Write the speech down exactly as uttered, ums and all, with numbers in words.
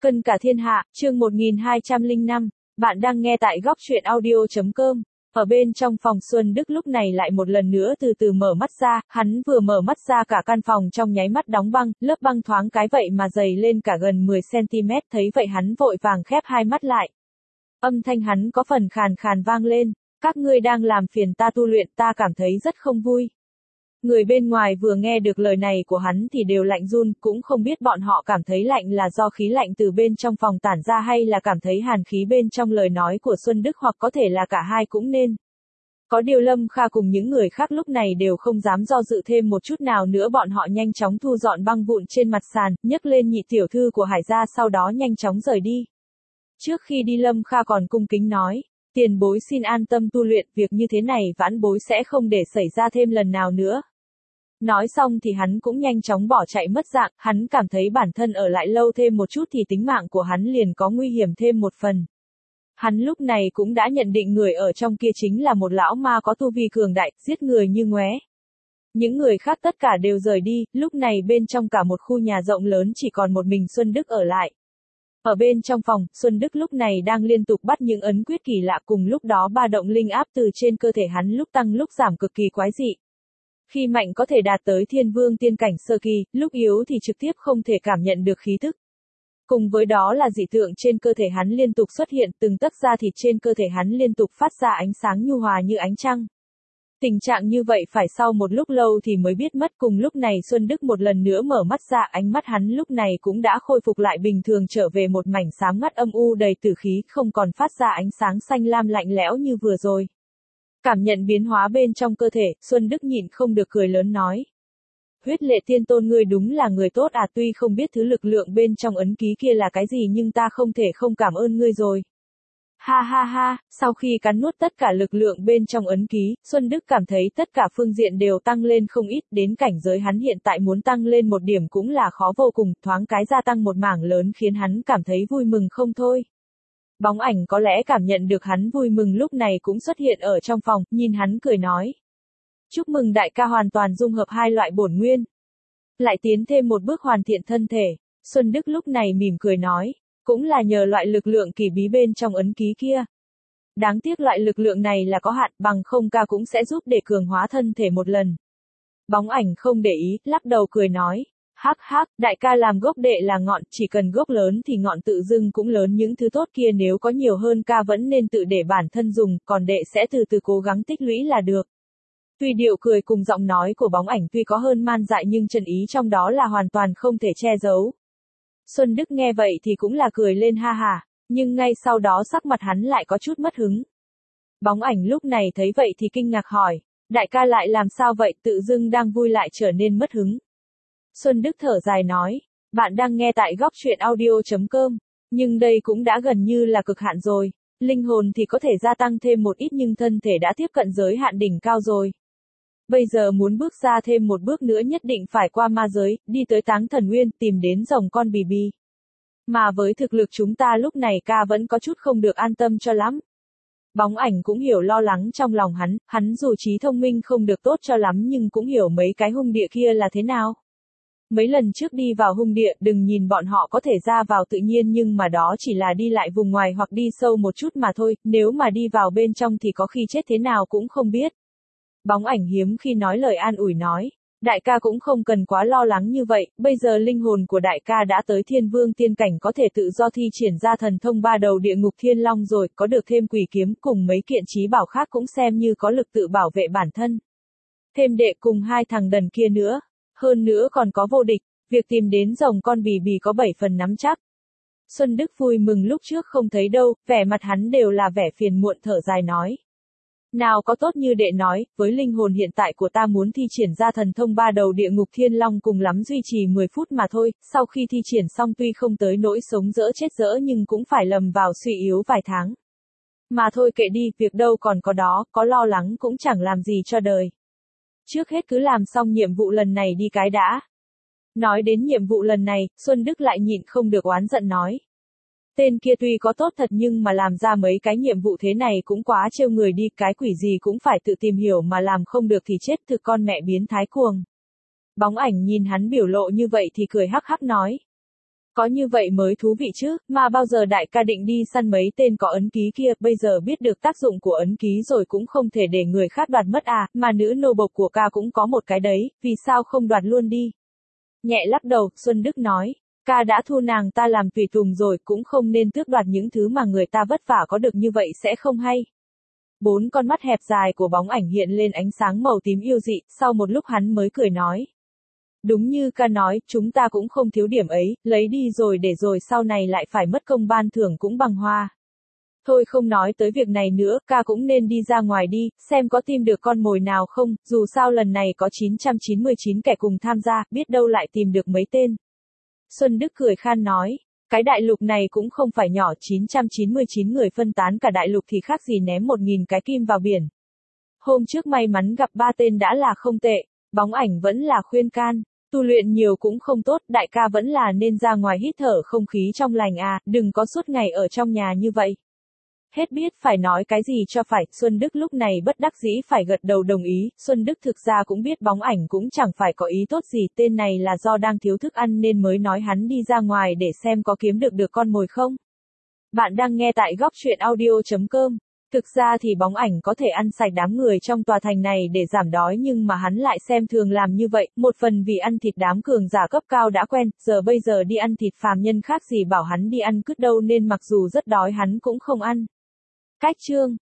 Cân cả thiên hạ, chương một nghìn hai trăm lẻ năm, bạn đang nghe tại góc truyện audio.com. Ở bên trong phòng Xuân Đức lúc này lại một lần nữa từ từ mở mắt ra, hắn vừa mở mắt ra cả căn phòng trong nháy mắt đóng băng, lớp băng thoáng cái vậy mà dày lên cả gần mười xăng-ti-mét, thấy vậy hắn vội vàng khép hai mắt lại. Âm thanh hắn có phần khàn khàn vang lên, các ngươi đang làm phiền ta tu luyện, ta cảm thấy rất không vui. Người bên ngoài vừa nghe được lời này của hắn thì đều lạnh run, cũng không biết bọn họ cảm thấy lạnh là do khí lạnh từ bên trong phòng tản ra hay là cảm thấy hàn khí bên trong lời nói của Xuân Đức, hoặc có thể là cả hai cũng nên. Có điều Lâm Kha cùng những người khác lúc này đều không dám do dự thêm một chút nào nữa, bọn họ nhanh chóng thu dọn băng vụn trên mặt sàn, nhấc lên nhị tiểu thư của Hải gia, sau đó nhanh chóng rời đi. Trước khi đi Lâm Kha còn cung kính nói, tiền bối xin an tâm tu luyện, việc như thế này vãn bối sẽ không để xảy ra thêm lần nào nữa. Nói xong thì hắn cũng nhanh chóng bỏ chạy mất dạng, hắn cảm thấy bản thân ở lại lâu thêm một chút thì tính mạng của hắn liền có nguy hiểm thêm một phần. Hắn lúc này cũng đã nhận định người ở trong kia chính là một lão ma có tu vi cường đại, giết người như ngoé. Những người khác tất cả đều rời đi, lúc này bên trong cả một khu nhà rộng lớn chỉ còn một mình Xuân Đức ở lại. Ở bên trong phòng, Xuân Đức lúc này đang liên tục bắt những ấn quyết kỳ lạ, cùng lúc đó ba động linh áp từ trên cơ thể hắn lúc tăng lúc giảm cực kỳ quái dị. Khi mạnh có thể đạt tới thiên vương tiên cảnh sơ kỳ, lúc yếu thì trực tiếp không thể cảm nhận được khí thức. Cùng với đó là dị tượng trên cơ thể hắn liên tục xuất hiện, từng tấc da thịt trên cơ thể hắn liên tục phát ra ánh sáng nhu hòa như ánh trăng. Tình trạng như vậy phải sau một lúc lâu thì mới biết mất. Cùng lúc này Xuân Đức một lần nữa mở mắt ra, ánh mắt hắn lúc này cũng đã khôi phục lại bình thường, trở về một mảnh xám ngắt âm u đầy tử khí, không còn phát ra ánh sáng xanh lam lạnh lẽo như vừa rồi. Cảm nhận biến hóa bên trong cơ thể, Xuân Đức nhịn không được cười lớn nói. Huyết Lệ Tiên Tôn, ngươi đúng là người tốt à, tuy không biết thứ lực lượng bên trong ấn ký kia là cái gì nhưng ta không thể không cảm ơn ngươi rồi. Ha ha ha, sau khi cắn nuốt tất cả lực lượng bên trong ấn ký, Xuân Đức cảm thấy tất cả phương diện đều tăng lên không ít, đến cảnh giới hắn hiện tại muốn tăng lên một điểm cũng là khó vô cùng, thoáng cái gia tăng một mảng lớn khiến hắn cảm thấy vui mừng không thôi. Bóng ảnh có lẽ cảm nhận được hắn vui mừng lúc này cũng xuất hiện ở trong phòng, nhìn hắn cười nói. Chúc mừng đại ca hoàn toàn dung hợp hai loại bổn nguyên. Lại tiến thêm một bước hoàn thiện thân thể. Xuân Đức lúc này mỉm cười nói. Cũng là nhờ loại lực lượng kỳ bí bên trong ấn ký kia. Đáng tiếc loại lực lượng này là có hạn, bằng không ca cũng sẽ giúp để cường hóa thân thể một lần. Bóng ảnh không để ý, lắc đầu cười nói. Hắc hắc, đại ca làm gốc đệ là ngọn, chỉ cần gốc lớn thì ngọn tự dưng cũng lớn, những thứ tốt kia nếu có nhiều hơn ca vẫn nên tự để bản thân dùng, còn đệ sẽ từ từ cố gắng tích lũy là được. Tuy điệu cười cùng giọng nói của bóng ảnh tuy có hơn man dại nhưng chân ý trong đó là hoàn toàn không thể che giấu. Xuân Đức nghe vậy thì cũng là cười lên ha ha, nhưng ngay sau đó sắc mặt hắn lại có chút mất hứng. Bóng ảnh lúc này thấy vậy thì kinh ngạc hỏi, đại ca lại làm sao vậy, tự dưng đang vui lại trở nên mất hứng. Xuân Đức thở dài nói, bạn đang nghe tại góc truyện audio.com, nhưng đây cũng đã gần như là cực hạn rồi, linh hồn thì có thể gia tăng thêm một ít nhưng thân thể đã tiếp cận giới hạn đỉnh cao rồi. Bây giờ muốn bước ra thêm một bước nữa nhất định phải qua ma giới, đi tới Táng Thần Nguyên, tìm đến rồng con bì bì. Mà với thực lực chúng ta lúc này ca vẫn có chút không được an tâm cho lắm. Bóng ảnh cũng hiểu lo lắng trong lòng hắn, hắn dù trí thông minh không được tốt cho lắm nhưng cũng hiểu mấy cái hung địa kia là thế nào. Mấy lần trước đi vào hung địa, đừng nhìn bọn họ có thể ra vào tự nhiên nhưng mà đó chỉ là đi lại vùng ngoài hoặc đi sâu một chút mà thôi, nếu mà đi vào bên trong thì có khi chết thế nào cũng không biết. Bóng ảnh hiếm khi nói lời an ủi nói, đại ca cũng không cần quá lo lắng như vậy, bây giờ linh hồn của đại ca đã tới thiên vương tiên cảnh, có thể tự do thi triển ra thần thông ba đầu địa ngục thiên long rồi, có được thêm quỷ kiếm cùng mấy kiện trí bảo khác cũng xem như có lực tự bảo vệ bản thân. Thêm đệ cùng hai thằng đần kia nữa, hơn nữa còn có vô địch, việc tìm đến rồng con bì bì có bảy phần nắm chắc. Xuân Đức vui mừng lúc trước không thấy đâu, vẻ mặt hắn đều là vẻ phiền muộn, thở dài nói. Nào có tốt như đệ nói, với linh hồn hiện tại của ta muốn thi triển ra thần thông ba đầu địa ngục thiên long cùng lắm duy trì mười phút mà thôi, sau khi thi triển xong tuy không tới nỗi sống dỡ chết dỡ nhưng cũng phải lầm vào suy yếu vài tháng. Mà thôi kệ đi, việc đâu còn có đó, có lo lắng cũng chẳng làm gì cho đời. Trước hết cứ làm xong nhiệm vụ lần này đi cái đã. Nói đến nhiệm vụ lần này, Xuân Đức lại nhịn không được oán giận nói. Tên kia tuy có tốt thật nhưng mà làm ra mấy cái nhiệm vụ thế này cũng quá trêu người đi, cái quỷ gì cũng phải tự tìm hiểu mà làm không được thì chết thực con mẹ biến thái cuồng. Bóng ảnh nhìn hắn biểu lộ như vậy thì cười hắc hắc nói. Có như vậy mới thú vị chứ, mà bao giờ đại ca định đi săn mấy tên có ấn ký kia, bây giờ biết được tác dụng của ấn ký rồi cũng không thể để người khác đoạt mất à, mà nữ nô bộc của ca cũng có một cái đấy, vì sao không đoạt luôn đi? Nhẹ lắc đầu, Xuân Đức nói, ca đã thu nàng ta làm tùy tùng rồi, cũng không nên tước đoạt những thứ mà người ta vất vả có được, như vậy sẽ không hay. Bốn con mắt hẹp dài của bóng ảnh hiện lên ánh sáng màu tím yêu dị, sau một lúc hắn mới cười nói. Đúng như ca nói, chúng ta cũng không thiếu điểm ấy, lấy đi rồi để rồi sau này lại phải mất công ban thưởng cũng bằng hoa. Thôi không nói tới việc này nữa, ca cũng nên đi ra ngoài đi, xem có tìm được con mồi nào không, dù sao lần này có chín trăm chín mươi chín kẻ cùng tham gia, biết đâu lại tìm được mấy tên. Xuân Đức cười khan nói, cái đại lục này cũng không phải nhỏ, chín trăm chín mươi chín người phân tán cả đại lục thì khác gì ném một nghìn cái kim vào biển. Hôm trước may mắn gặp ba tên đã là không tệ, bóng ảnh vẫn là khuyên can. Tu luyện nhiều cũng không tốt, đại ca vẫn là nên ra ngoài hít thở không khí trong lành à, đừng có suốt ngày ở trong nhà như vậy. Hết biết phải nói cái gì cho phải, Xuân Đức lúc này bất đắc dĩ phải gật đầu đồng ý, Xuân Đức thực ra cũng biết bóng ảnh cũng chẳng phải có ý tốt gì, tên này là do đang thiếu thức ăn nên mới nói hắn đi ra ngoài để xem có kiếm được được con mồi không. Bạn đang nghe tại góc truyện audio chấm com. Thực ra thì bóng ảnh có thể ăn sạch đám người trong tòa thành này để giảm đói nhưng mà hắn lại xem thường làm như vậy, một phần vì ăn thịt đám cường giả cấp cao đã quen, giờ bây giờ đi ăn thịt phàm nhân khác gì bảo hắn đi ăn cứt đâu nên mặc dù rất đói hắn cũng không ăn. Cách chương